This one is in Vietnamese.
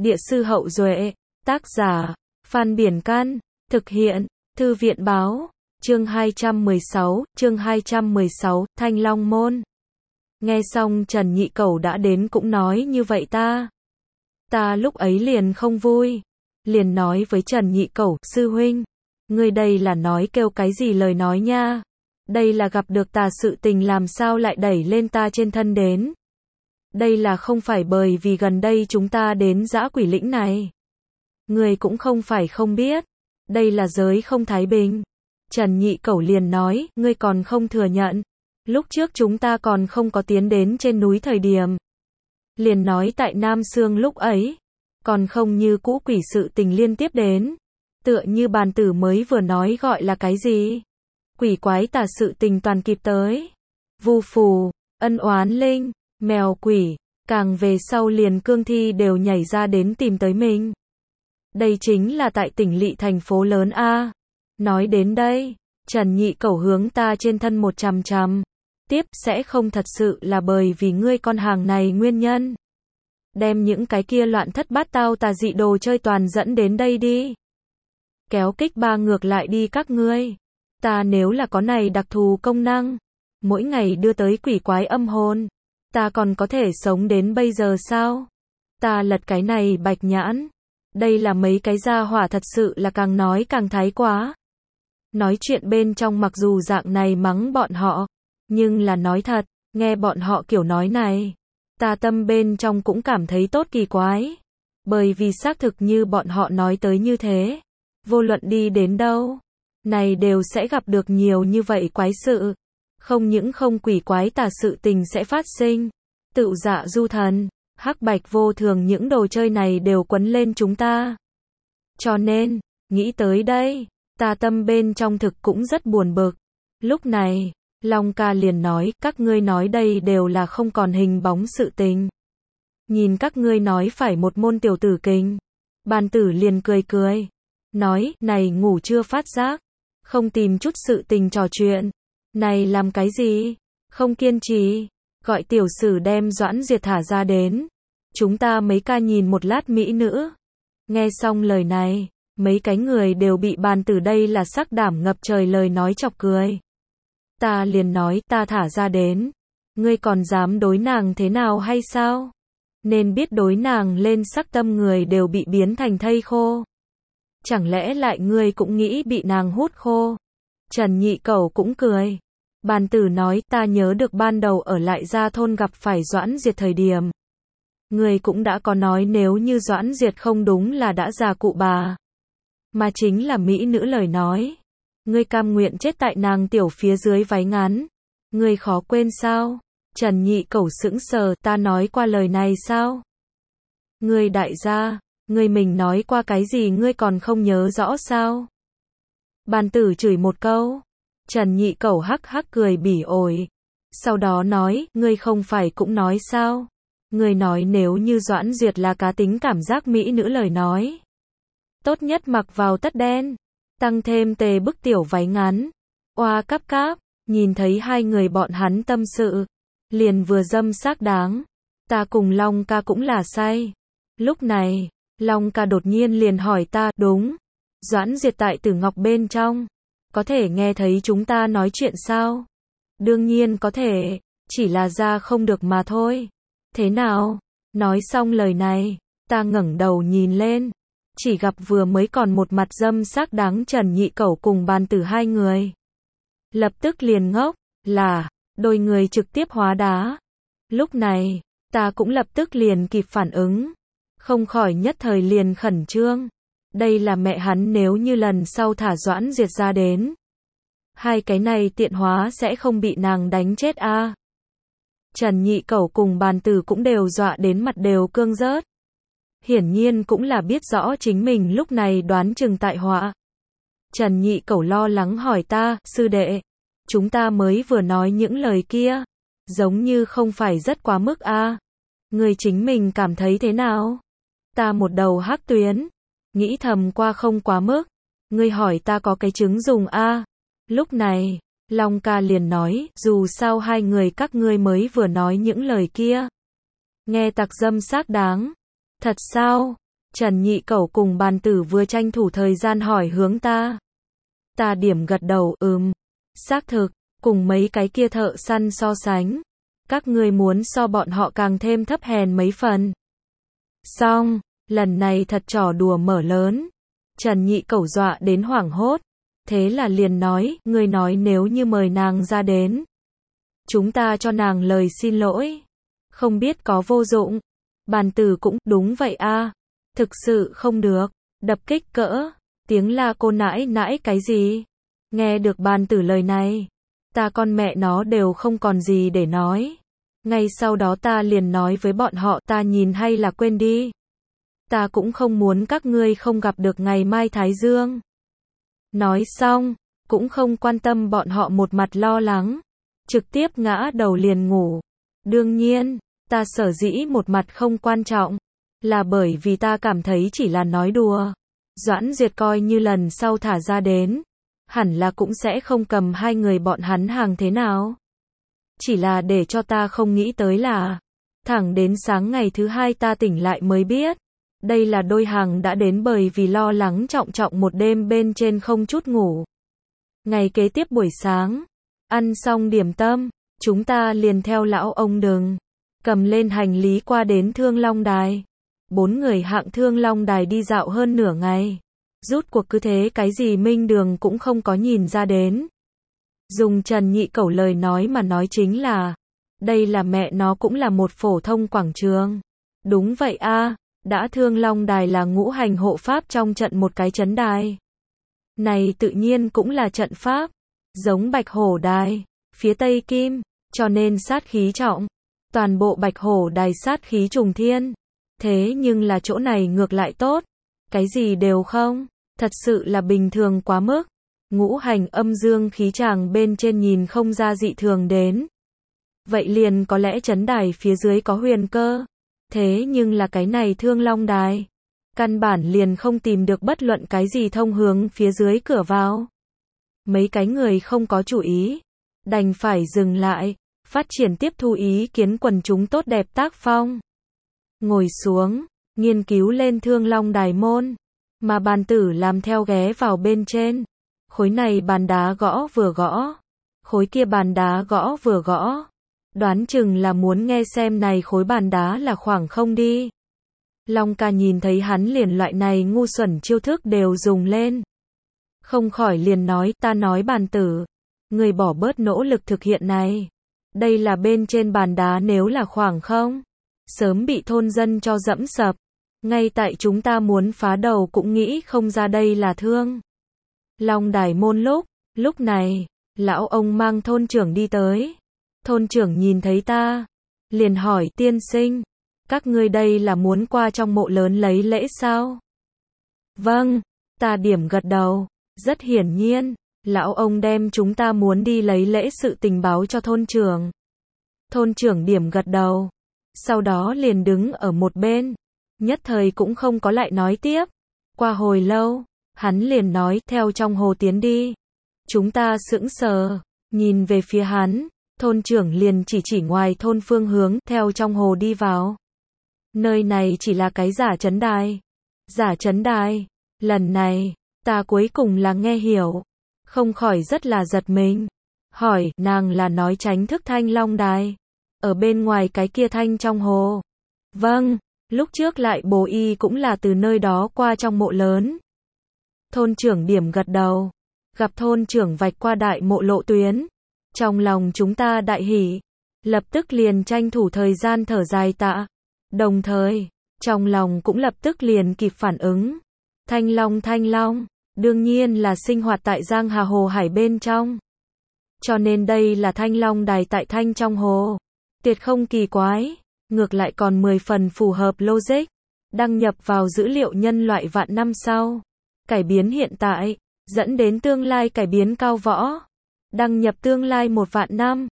Địa sư Hậu Duệ, tác giả, Phan Biển Can, thực hiện, Thư viện Báo, chương 216, Thanh Long Môn. Nghe xong Trần Nhị Cẩu đã đến cũng nói như vậy ta lúc ấy liền không vui, liền nói với Trần Nhị Cẩu, sư huynh, ngươi đây là nói kêu cái gì lời nói nha, đây là gặp được tà sự tình làm sao lại đẩy lên ta trên thân đến. Đây là không phải bởi vì gần đây chúng ta đến dã quỷ lĩnh này. Người cũng không phải không biết, đây là giới không thái bình. Trần Nhị Cẩu liền nói, ngươi còn không thừa nhận. Lúc trước chúng ta còn không có tiến đến trên núi thời điểm. Liền nói tại Nam Sương lúc ấy, còn không như cũ quỷ sự tình liên tiếp đến. Tựa như bàn tử mới vừa nói gọi là cái gì? Quỷ quái tà sự tình toàn kịp tới. Vu phù, ân oán linh, mèo quỷ, càng về sau liền cương thi đều nhảy ra đến tìm tới mình. Đây chính là tại tỉnh lỵ thành phố lớn A. Nói đến đây, Trần Nhị Cẩu hướng ta trên thân một chằm chằm. Tiếp sẽ không thật sự là bởi vì ngươi con hàng này nguyên nhân. Đem những cái kia loạn thất bát tao tà dị đồ chơi toàn dẫn đến đây đi. Kéo kích ba ngược lại đi các ngươi. Ta nếu là có này đặc thù công năng, mỗi ngày đưa tới quỷ quái âm hồn, ta còn có thể sống đến bây giờ sao? Ta lật cái này bạch nhãn. Đây là mấy cái gia hỏa thật sự là càng nói càng thái quá. Nói chuyện bên trong mặc dù dạng này mắng bọn họ, nhưng là nói thật, nghe bọn họ kiểu nói này, ta tâm bên trong cũng cảm thấy tốt kỳ quái. Bởi vì xác thực như bọn họ nói tới như thế, vô luận đi đến đâu, này đều sẽ gặp được nhiều như vậy quái sự. Không những không quỷ quái tà sự tình sẽ phát sinh, tựu dạ du thần, hắc bạch vô thường những đồ chơi này đều quấn lên chúng ta. Cho nên, nghĩ tới đây, ta tâm bên trong thực cũng rất buồn bực. Lúc này, Long ca liền nói, các ngươi nói đây đều là không còn hình bóng sự tình. Nhìn các ngươi nói phải một môn tiểu tử kinh. Bàn tử liền cười cười, nói, này ngủ chưa phát giác, không tìm chút sự tình trò chuyện. Này làm cái gì? Không kiên trì, gọi tiểu sử đem Doãn Diệt thả ra đến. Chúng ta mấy ca nhìn một lát mỹ nữ. Nghe xong lời này, mấy cái người đều bị bàn tử đây là sắc đảm ngập trời lời nói chọc cười. Ta liền nói ta thả ra đến. Ngươi còn dám đối nàng thế nào hay sao? Nên biết đối nàng lên sắc tâm người đều bị biến thành thây khô. Chẳng lẽ lại ngươi cũng nghĩ bị nàng hút khô? Trần Nhị Cẩu cũng cười. Bàn tử nói ta nhớ được ban đầu ở lại gia thôn gặp phải Doãn Diệt thời điểm. Người cũng đã có nói nếu như Doãn Diệt không đúng là đã già cụ bà. Mà chính là mỹ nữ lời nói. Ngươi cam nguyện chết tại nàng tiểu phía dưới váy ngắn. Ngươi khó quên sao? Trần Nhị Cẩu sững sờ, ta nói qua lời này sao? Ngươi đại gia, ngươi mình nói qua cái gì ngươi còn không nhớ rõ sao? Bàn tử chửi một câu. Trần Nhị Cẩu hắc hắc cười bỉ ổi. Sau đó nói, ngươi không phải cũng nói sao? Ngươi nói nếu như Doãn Diệt là cá tính cảm giác mỹ nữ lời nói. Tốt nhất mặc vào tất đen. Tăng thêm tề bức tiểu váy ngắn. Oa cắp cáp, nhìn thấy hai người bọn hắn tâm sự. Liền vừa dâm xác đáng. Ta cùng Long ca cũng là say. Lúc này, Long ca đột nhiên liền hỏi ta, đúng. Doãn Diệt tại Tử Ngọc bên trong. Có thể nghe thấy chúng ta nói chuyện sao? Đương nhiên có thể, chỉ là ra không được mà thôi. Thế nào? Nói xong lời này, ta ngẩng đầu nhìn lên. Chỉ gặp vừa mới còn một mặt dâm sắc đáng Trần Nhị Cẩu cùng bàn tử hai người. Lập tức liền ngốc, là, đôi người trực tiếp hóa đá. Lúc này, ta cũng lập tức liền kịp phản ứng. Không khỏi nhất thời liền khẩn trương. Đây là mẹ hắn nếu như lần sau thả Doãn Diệt ra đến. Hai cái này tiện hóa sẽ không bị nàng đánh chết a. Trần Nhị Cẩu cùng bàn tử cũng đều dọa đến mặt đều cương rớt. Hiển nhiên cũng là biết rõ chính mình lúc này đoán chừng tại họa. Trần Nhị Cẩu lo lắng hỏi ta, sư đệ, chúng ta mới vừa nói những lời kia, giống như không phải rất quá mức a. Người chính mình cảm thấy thế nào? Ta một đầu hắc tuyến, nghĩ thầm qua không quá mức. Ngươi hỏi ta có cái chứng dùng a. Lúc này, Long ca liền nói, dù sao hai người các ngươi mới vừa nói những lời kia. Nghe tặc dâm xác đáng. Thật sao? Trần Nhị Cẩu cùng Bàn Tử vừa tranh thủ thời gian hỏi hướng ta. Ta điểm gật đầu, xác thực, cùng mấy cái kia thợ săn so sánh. Các ngươi muốn so bọn họ càng thêm thấp hèn mấy phần. Xong, lần này thật trò đùa mở lớn. Trần Nhị Cẩu dọa đến hoảng hốt. Thế là liền nói, ngươi nói nếu như mời nàng ra đến. Chúng ta cho nàng lời xin lỗi. Không biết có vô dụng. Bàn Tử cũng, đúng vậy a, thực sự không được. Đập kích cỡ. Tiếng la cô nãi nãi cái gì? Nghe được Bàn Tử lời này. Ta con mẹ nó đều không còn gì để nói. Ngay sau đó ta liền nói với bọn họ, ta nhìn hay là quên đi. Ta cũng không muốn các ngươi không gặp được ngày mai Thái Dương. Nói xong, cũng không quan tâm bọn họ một mặt lo lắng. Trực tiếp ngã đầu liền ngủ. Đương nhiên, ta sở dĩ một mặt không quan trọng. Là bởi vì ta cảm thấy chỉ là nói đùa. Doãn Duyệt coi như lần sau thả ra đến. Hẳn là cũng sẽ không cầm hai người bọn hắn hàng thế nào. Chỉ là để cho ta không nghĩ tới là. Thẳng đến sáng ngày thứ hai ta tỉnh lại mới biết. Đây là đôi hàng đã đến bởi vì lo lắng trọng trọng một đêm bên trên không chút ngủ. Ngày kế tiếp buổi sáng. Ăn xong điểm tâm. Chúng ta liền theo lão ông Đừng. Cầm lên hành lý qua đến Thương Long Đài. 4 người hạng Thương Long Đài đi dạo hơn nửa ngày. Rút cuộc cứ thế cái gì Minh Đường cũng không có nhìn ra đến. Dùng Trần Nhị Cẩu lời nói mà nói chính là. Đây là mẹ nó cũng là một phổ thông quảng trường. Đúng vậy a, đã Thương Long Đài là ngũ hành hộ pháp trong trận một cái trấn đài. Này tự nhiên cũng là trận pháp. Giống Bạch Hổ Đài, phía Tây Kim, cho nên sát khí trọng. Toàn bộ Bạch Hổ Đài sát khí trùng thiên. Thế nhưng là chỗ này ngược lại tốt. Cái gì đều không. Thật sự là bình thường quá mức. Ngũ hành âm dương khí tràng bên trên nhìn không ra dị thường đến. Vậy liền có lẽ trấn đài phía dưới có huyền cơ. Thế nhưng là cái này Thương Long Đài. Căn bản liền không tìm được bất luận cái gì thông hướng phía dưới cửa vào. Mấy cái người không có chủ ý. Đành phải dừng lại. Phát triển tiếp thu ý kiến quần chúng tốt đẹp tác phong. Ngồi xuống. Nghiên cứu lên Thương Long Đài môn. Mà Bàn Tử làm theo ghé vào bên trên. Khối này bàn đá gõ vừa gõ. Khối kia bàn đá gõ vừa gõ. Đoán chừng là muốn nghe xem này khối bàn đá là khoảng không đi. Long ca nhìn thấy hắn liền loại này ngu xuẩn chiêu thức đều dùng lên. Không khỏi liền nói, ta nói Bàn Tử. Người bỏ bớt nỗ lực thực hiện này. Đây là bên trên bàn đá nếu là khoảng không. Sớm bị thôn dân cho dẫm sập. Ngay tại chúng ta muốn phá đầu cũng nghĩ không ra đây là Thương Long Đài môn lúc này, lão ông mang thôn trưởng đi tới. Thôn trưởng nhìn thấy ta, liền hỏi tiên sinh, các ngươi đây là muốn qua trong mộ lớn lấy lễ sao? Vâng, ta điểm gật đầu, rất hiển nhiên, lão ông đem chúng ta muốn đi lấy lễ sự tình báo cho thôn trưởng. Thôn trưởng điểm gật đầu, sau đó liền đứng ở một bên, nhất thời cũng không có lại nói tiếp. Qua hồi lâu, hắn liền nói, theo trong hồ tiến đi. Chúng ta sững sờ, nhìn về phía hắn, thôn trưởng liền chỉ ngoài thôn phương hướng, theo trong hồ đi vào. Nơi này chỉ là cái giả trấn đài. Giả trấn đài, lần này, ta cuối cùng là nghe hiểu. Không khỏi rất là giật mình. Hỏi, nàng là nói tránh thức Thanh Long Đài. Ở bên ngoài cái kia thanh trong hồ. Vâng, lúc trước lại bồ y cũng là từ nơi đó qua trong mộ lớn. Thôn trưởng điểm gật đầu. Gặp thôn trưởng vạch qua đại mộ lộ tuyến. Trong lòng chúng ta đại hỉ. Lập tức liền tranh thủ thời gian thở dài tạ. Đồng thời, trong lòng cũng lập tức liền kịp phản ứng. Thanh Long, đương nhiên là sinh hoạt tại Giang Hà Hồ Hải bên trong. Cho nên đây là Thanh Long Đài tại Thanh trong hồ. Tuyệt không kỳ quái, ngược lại còn 10 phần phù hợp logic. Đăng nhập vào dữ liệu nhân loại vạn năm sau. Cải biến hiện tại, dẫn đến tương lai cải biến cao võ. Đăng nhập tương lai 1 vạn năm.